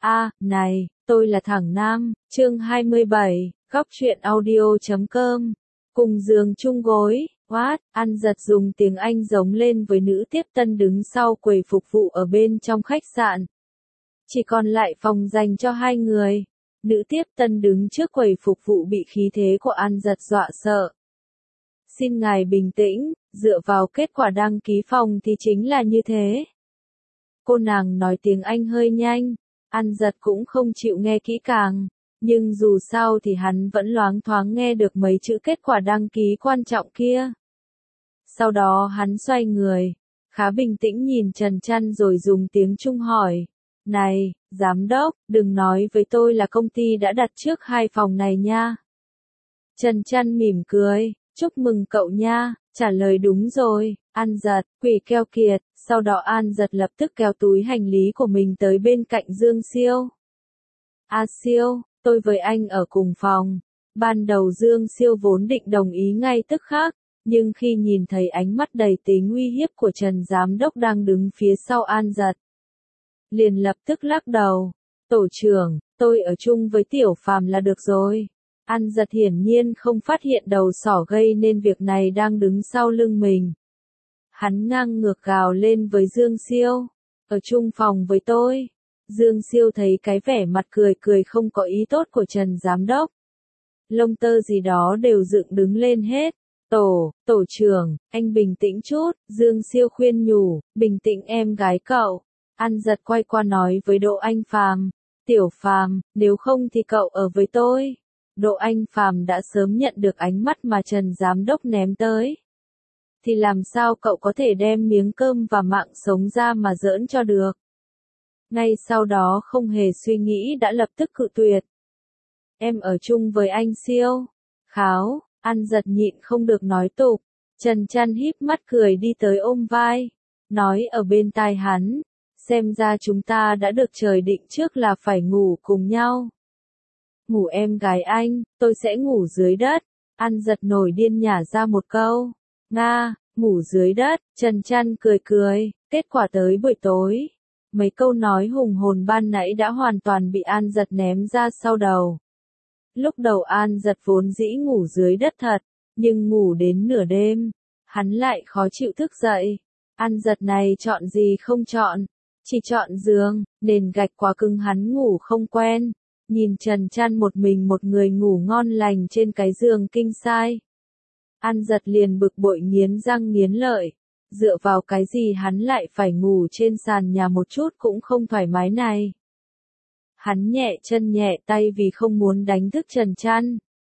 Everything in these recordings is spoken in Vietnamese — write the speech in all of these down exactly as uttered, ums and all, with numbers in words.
A, này, tôi là thằng Nam, chương hai mươi bảy, góc truyện audio chấm com. Cùng giường chung gối, what, An Giật dùng tiếng Anh giống lên với nữ tiếp tân đứng sau quầy phục vụ ở bên trong khách sạn. Chỉ còn lại phòng dành cho hai người. Nữ tiếp tân đứng trước quầy phục vụ bị khí thế của An Giật dọa sợ. Xin ngài bình tĩnh, dựa vào kết quả đăng ký phòng thì chính là như thế. Cô nàng nói tiếng Anh hơi nhanh, An Giật cũng không chịu nghe kỹ càng, nhưng dù sao thì hắn vẫn loáng thoáng nghe được mấy chữ kết quả đăng ký quan trọng kia. Sau đó hắn xoay người, khá bình tĩnh nhìn Trần Trăn rồi dùng tiếng Trung hỏi, này, giám đốc, đừng nói với tôi là công ty đã đặt trước hai phòng này nha. Trần Trăn mỉm cười, chúc mừng cậu nha, trả lời đúng rồi, An Giật, quỷ keo kiệt, sau đó An Giật lập tức kéo túi hành lý của mình tới bên cạnh Dương Siêu. A Siêu, tôi với anh ở cùng phòng. Ban đầu Dương Siêu vốn định đồng ý ngay tức khắc, nhưng khi nhìn thấy ánh mắt đầy tính uy hiếp của Trần Giám Đốc đang đứng phía sau An Giật, liền lập tức lắc đầu, tổ trưởng, tôi ở chung với Tiểu Phàm là được rồi. An Giật hiển nhiên không phát hiện đầu sỏ gây nên việc này đang đứng sau lưng mình. Hắn ngang ngược gào lên với Dương Siêu, ở chung phòng với tôi. Dương Siêu thấy cái vẻ mặt cười cười không có ý tốt của Trần Giám Đốc. Lông tơ gì đó đều dựng đứng lên hết. Tổ, tổ trưởng, anh bình tĩnh chút, Dương Siêu khuyên nhủ, bình tĩnh em gái cậu. An Giật quay qua nói với Đỗ Anh Phàm, Tiểu Phàm, nếu không thì cậu ở với tôi. Đỗ Anh Phàm đã sớm nhận được ánh mắt mà Trần Giám Đốc ném tới. Thì làm sao cậu có thể đem miếng cơm và mạng sống ra mà giỡn cho được. Ngay sau đó không hề suy nghĩ đã lập tức cự tuyệt. Em ở chung với anh Siêu. Kháo, An Giật nhịn không được nói tục. Trần Trăn híp mắt cười đi tới ôm vai. Nói ở bên tai hắn. Xem ra chúng ta đã được trời định trước là phải ngủ cùng nhau. Ngủ em gái anh, tôi sẽ ngủ dưới đất. An Giật nổi điên nhả ra một câu. Nga, ngủ dưới đất, Trần Trăn cười cười, kết quả tới buổi tối. Mấy câu nói hùng hồn ban nãy đã hoàn toàn bị An Giật ném ra sau đầu. Lúc đầu An Giật vốn dĩ ngủ dưới đất thật, nhưng ngủ đến nửa đêm, hắn lại khó chịu thức dậy. An Giật này chọn gì không chọn, chỉ chọn giường, nền gạch quá cứng hắn ngủ không quen. Nhìn Trần Trăn một mình một người ngủ ngon lành trên cái giường king size. An Giật liền bực bội nghiến răng nghiến lợi. Dựa vào cái gì hắn lại phải ngủ trên sàn nhà một chút cũng không thoải mái này. Hắn nhẹ chân nhẹ tay vì không muốn đánh thức Trần Trăn.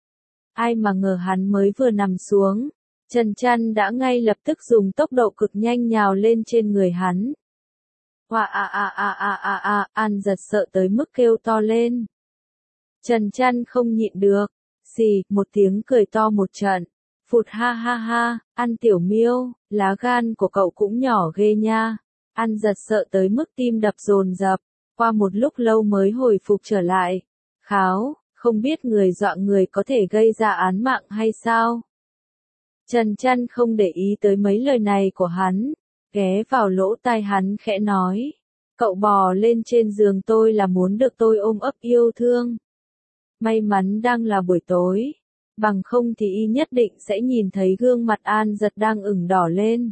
Ai mà ngờ hắn mới vừa nằm xuống, Trần Trăn đã ngay lập tức dùng tốc độ cực nhanh nhào lên trên người hắn. Hoa a a a a a a, An Giật sợ tới mức kêu to lên. Trần Trăn không nhịn được, xì, một tiếng cười to một trận. Phụt ha ha ha, An Tiểu Miêu, lá gan của cậu cũng nhỏ ghê nha. An Giật sợ tới mức tim đập dồn dập, qua một lúc lâu mới hồi phục trở lại. Kháo, không biết người dọa người có thể gây ra án mạng hay sao? Trần Trăn không để ý tới mấy lời này của hắn, ghé vào lỗ tai hắn khẽ nói. Cậu bò lên trên giường tôi là muốn được tôi ôm ấp yêu thương. May mắn đang là buổi tối. Bằng không thì y nhất định sẽ nhìn thấy gương mặt An Giật đang ửng đỏ lên.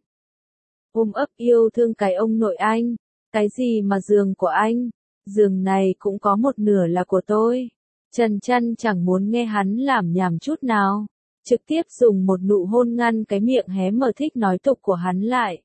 Ôm ấp yêu thương cái ông nội anh, cái gì mà giường của anh, giường này cũng có một nửa là của tôi. Trần Trăn chẳng muốn nghe hắn làm nhảm chút nào, trực tiếp dùng một nụ hôn ngăn cái miệng hé mở thích nói tục của hắn lại.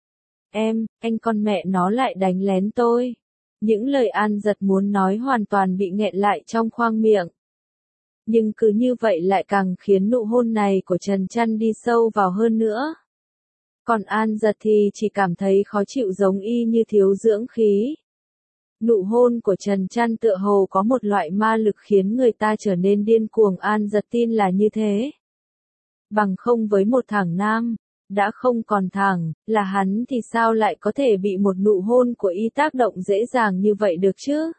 Em, anh con mẹ nó lại đánh lén tôi. Những lời An Giật muốn nói hoàn toàn bị nghẹn lại trong khoang miệng. Nhưng cứ như vậy lại càng khiến nụ hôn này của Trần Trăn đi sâu vào hơn nữa. Còn An Giật thì chỉ cảm thấy khó chịu giống y như thiếu dưỡng khí. Nụ hôn của Trần Trăn tựa hồ có một loại ma lực khiến người ta trở nên điên cuồng. An Giật tin là như thế. Bằng không với một thằng nam, đã không còn thằng, là hắn thì sao lại có thể bị một nụ hôn của y tác động dễ dàng như vậy được chứ?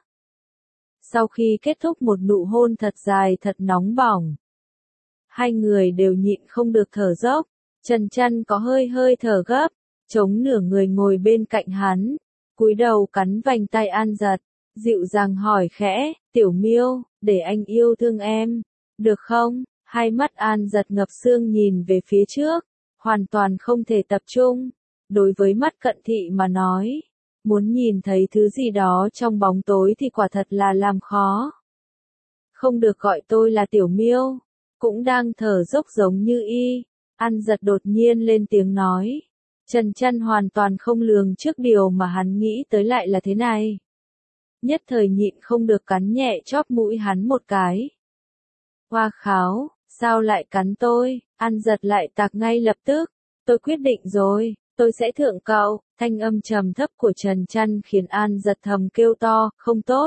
Sau khi kết thúc một nụ hôn thật dài thật nóng bỏng, hai người đều nhịn không được thở dốc. Trần Trăn có hơi hơi thở gấp, chống nửa người ngồi bên cạnh hắn, cúi đầu cắn vành tai An Giật. dịu dàng hỏi khẽ, Tiểu Miêu, để anh yêu thương em, được không? Hai mắt An Giật ngập sương nhìn về phía trước, hoàn toàn không thể tập trung. Đối với mắt cận thị mà nói, muốn nhìn thấy thứ gì đó trong bóng tối thì quả thật là làm khó. Không được gọi tôi là Tiểu Miêu, cũng đang thở dốc giống như y. An Giật đột nhiên lên tiếng nói. Trần Chân hoàn toàn không lường trước điều mà hắn nghĩ tới lại là thế này. Nhất thời nhịn không được cắn nhẹ chóp mũi hắn một cái. Hoa kháo, sao lại cắn tôi? An Giật lại tạc ngay lập tức. Tôi quyết định rồi, tôi sẽ thượng cậu. Thanh âm trầm thấp của Trần Chân khiến An Giật thầm kêu to, không tốt.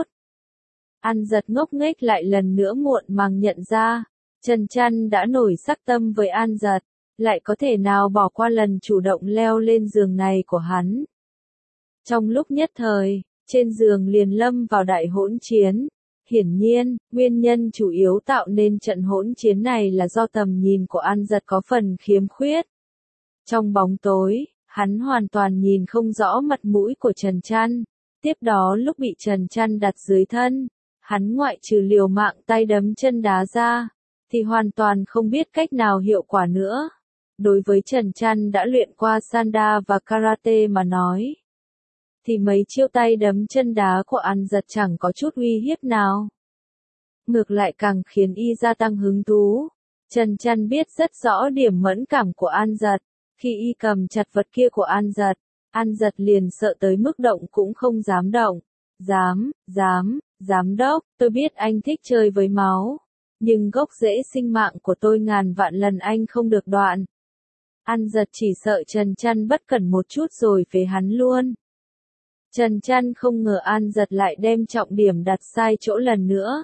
An Giật ngốc nghếch lại lần nữa muộn màng nhận ra, Trần Chân đã nổi sắc tâm với An Giật, lại có thể nào bỏ qua lần chủ động leo lên giường này của hắn. Trong lúc nhất thời, trên giường liền lâm vào đại hỗn chiến. Hiển nhiên, nguyên nhân chủ yếu tạo nên trận hỗn chiến này là do tầm nhìn của An Giật có phần khiếm khuyết. Trong bóng tối, hắn hoàn toàn nhìn không rõ mặt mũi của Trần Chân. Tiếp đó lúc bị Trần Chân đặt dưới thân, hắn ngoại trừ liều mạng tay đấm chân đá ra, thì hoàn toàn không biết cách nào hiệu quả nữa. Đối với Trần Chân đã luyện qua Sanda và Karate mà nói, thì mấy chiêu tay đấm chân đá của An Giật chẳng có chút uy hiếp nào. Ngược lại càng khiến y gia tăng hứng thú. Trần Chân biết rất rõ điểm mẫn cảm của An Giật. Khi y cầm chặt vật kia của An Giật, An Giật liền sợ tới mức động cũng không dám động. Dám, dám, giám đốc, tôi biết anh thích chơi với máu. Nhưng gốc rễ sinh mạng của tôi ngàn vạn lần anh không được đoạn. An Giật chỉ sợ Trần Chân bất cẩn một chút rồi phế hắn luôn. Trần Chân không ngờ An Giật lại đem trọng điểm đặt sai chỗ lần nữa.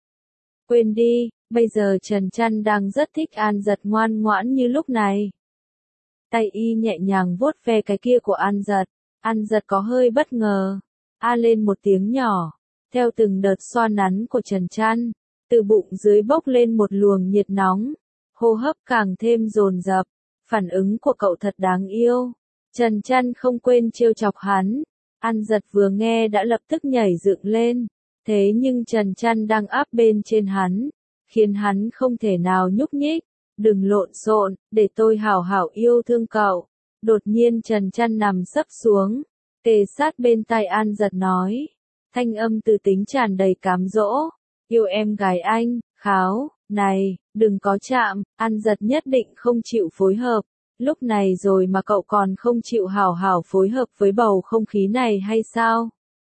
Quên đi, bây giờ Trần Chân đang rất thích An Giật ngoan ngoãn như lúc này. Tay y nhẹ nhàng vuốt ve cái kia của An Giật. An Giật có hơi bất ngờ, a lên một tiếng nhỏ. Theo từng đợt xoa nắn của Trần Chân, từ bụng dưới bốc lên một luồng nhiệt nóng, hô hấp càng thêm dồn dập. Phản ứng của cậu thật đáng yêu. Trần Chân không quên trêu chọc hắn. An Giật vừa nghe đã lập tức nhảy dựng lên. Thế nhưng Trần Chân đang áp bên trên hắn, khiến hắn không thể nào nhúc nhích. Đừng lộn xộn, để tôi hảo hảo yêu thương cậu. Đột nhiên Trần Chân nằm sấp xuống, kề sát bên tai An Giật nói. Thanh âm từ tính tràn đầy cám dỗ. Yêu em gái anh, kháo, này, đừng có chạm. An Giật nhất định không chịu phối hợp. Lúc này rồi mà cậu còn không chịu hảo hảo phối hợp với bầu không khí này hay sao?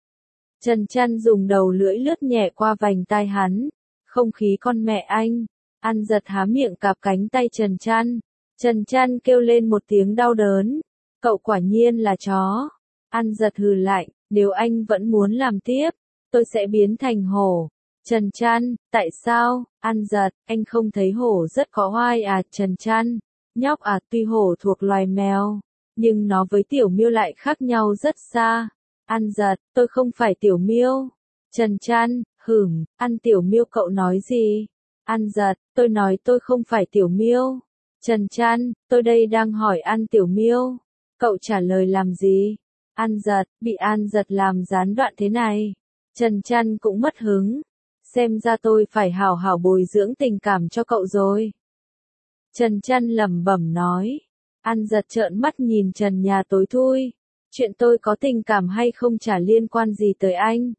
Trần Chân dùng đầu lưỡi lướt nhẹ qua vành tai hắn. Không khí con mẹ anh. An Giật há miệng cạp cánh tay Trần Chân. Trần Chân kêu lên một tiếng đau đớn. Cậu quả nhiên là chó. An Giật hừ lạnh, nếu anh vẫn muốn làm tiếp, tôi sẽ biến thành hổ. Trần Chân, tại sao? An Giật, anh không thấy hổ rất có oai à? Trần Chân, nhóc à, tuy hổ thuộc loài mèo, nhưng nó với Tiểu Miêu lại khác nhau rất xa. An Giật, tôi không phải Tiểu Miêu. Trần Chân, hửm, ăn Tiểu Miêu cậu nói gì? An Giật, tôi nói tôi không phải Tiểu Miêu. Trần Chân, tôi đây đang hỏi ăn Tiểu Miêu. Cậu trả lời làm gì? An Giật, bị An Giật làm gián đoạn thế này. Trần Chân cũng mất hứng. Xem ra tôi phải hảo hảo bồi dưỡng tình cảm cho cậu rồi. Trần Chân lẩm bẩm nói. An Giật trợn mắt nhìn trần nhà tối thui. Chuyện tôi có tình cảm hay không chả liên quan gì tới anh.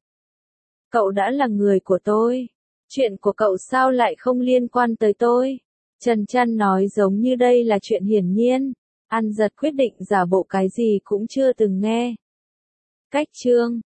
Cậu đã là người của tôi. Chuyện của cậu sao lại không liên quan tới tôi? Trần Chân nói giống như đây là chuyện hiển nhiên. An Giật quyết định giả bộ cái gì cũng chưa từng nghe. Cách chương